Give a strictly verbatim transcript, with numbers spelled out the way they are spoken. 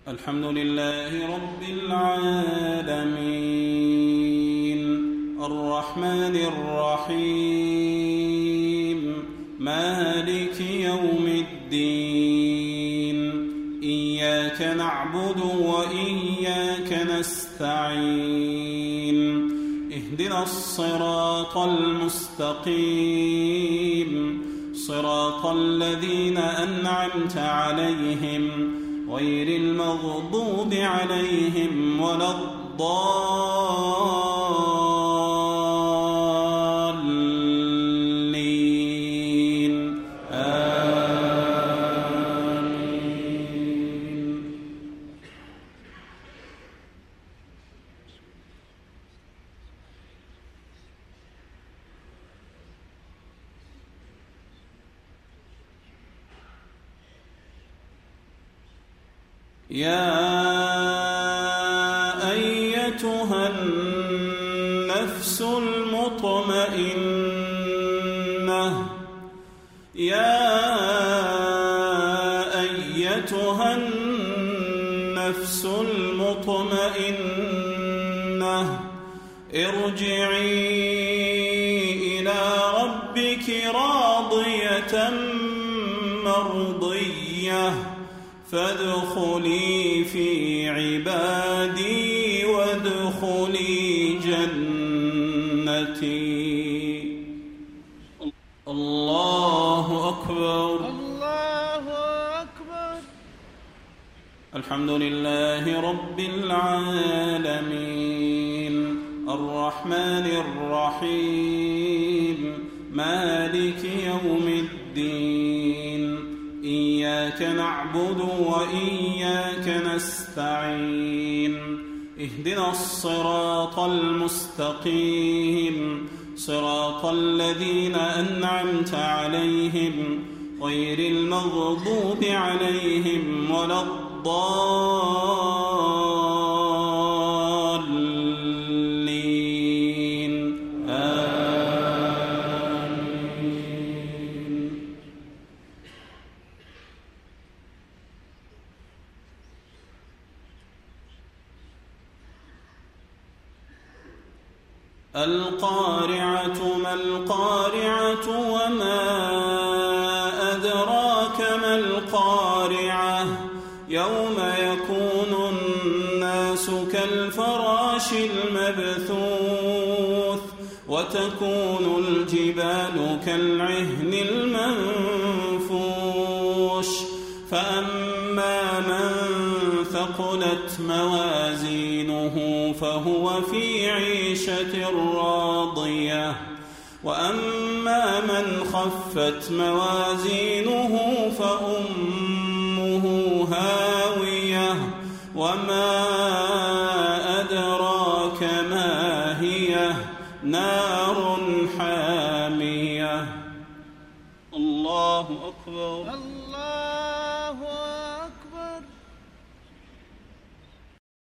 الحمد لله رب العالمين الرحمن الرحيم مالك يوم الدين إياك نعبد وإياك نستعين اهدنا الصراط المستقيم صراط الذين أنعمت عليهم غير المغضوب عليهم ولا الضالين آمين. يا أيتها النفس المطمئنة يا أيتها النفس المطمئنة ارجعي إلى ربك راضية مرضية فادخلي في عبادي وادخلي جنتي. الله أكبر الله أكبر. الحمد لله رب العالمين الرحمن الرحيم مالك يوم الدين إياك نعبد وإياك نستعين اهدنا الصراط المستقيم صراط الذين أنعمت عليهم غير المغضوب عليهم ولا الضالين آمين. القارعة ما القارعة وما أدراك ما القارعة يوم يكون الناس كالفراش المبثوث وتكون الجبال كالعهن المنفوش فأما من ثقلت موازينه فهو في عيشة راضية وأما من خفت موازينه فأمه هاوية وما أدراك ما هي نار حامية. الله أكبر.